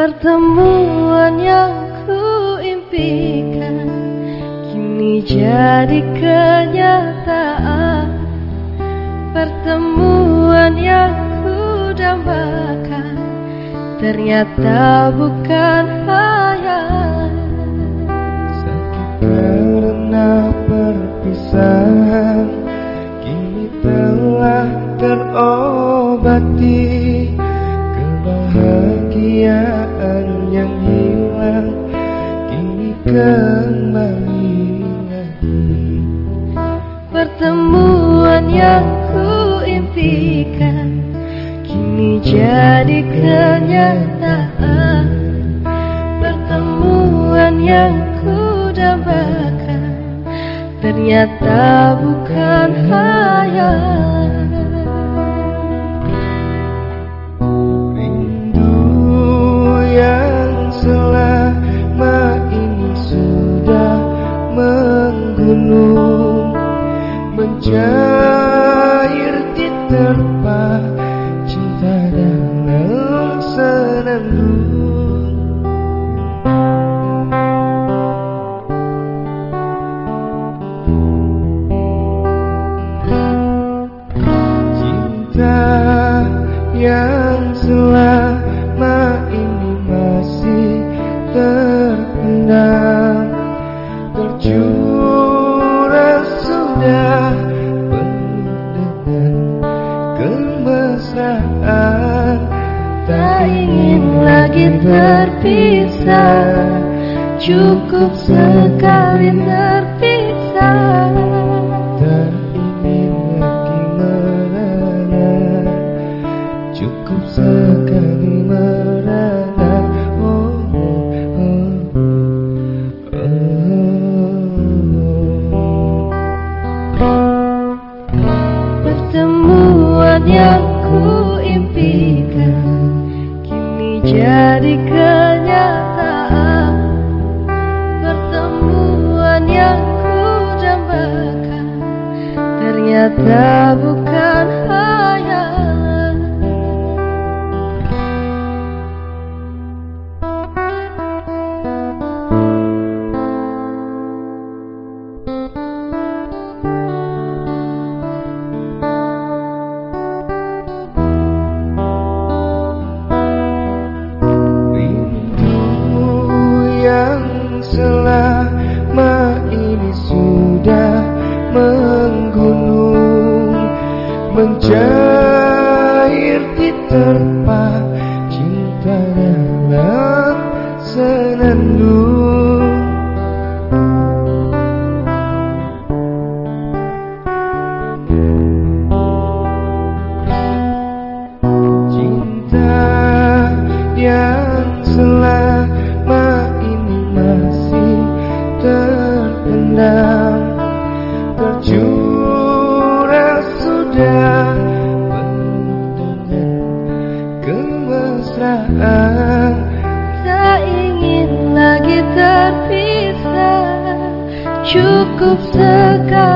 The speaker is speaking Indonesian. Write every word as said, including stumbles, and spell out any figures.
Pertemuan yang ku impikan kini jadi kenyataan. Pertemuan yang ku dambakan ternyata bukan hayalan. Sakit karena perpisahan kini telah terobati. Kebahagiaan yang hilang kini kembali lagi. Pertemuan yang ku impikan kini jadi kenyataan. Pertemuan yang ku dambakan ternyata bukan hayalan. Selama ini sudah menggunung, mencair diterpa cinta dalam senandung. Cinta yang selama ini masih terpendam, tercurah sudah penuh dengan kemesraan. Tak ingin lagi terpisah, cukup sekali terpisah. Tak ingin lagi merana, cukup sekali merana. Pertemuan yang ku impikan kini jadi kenyataan. Pertemuan yang ku dambakan ternyata bukan hayalan. Selama ini sudah menggunung, mencair diterpa cinta dalam senandung. Cinta yang selama ini masih terpendam, tercurah sudah penuh dengan kemesraan. Tak ingin lagi terpisah, cukup sekali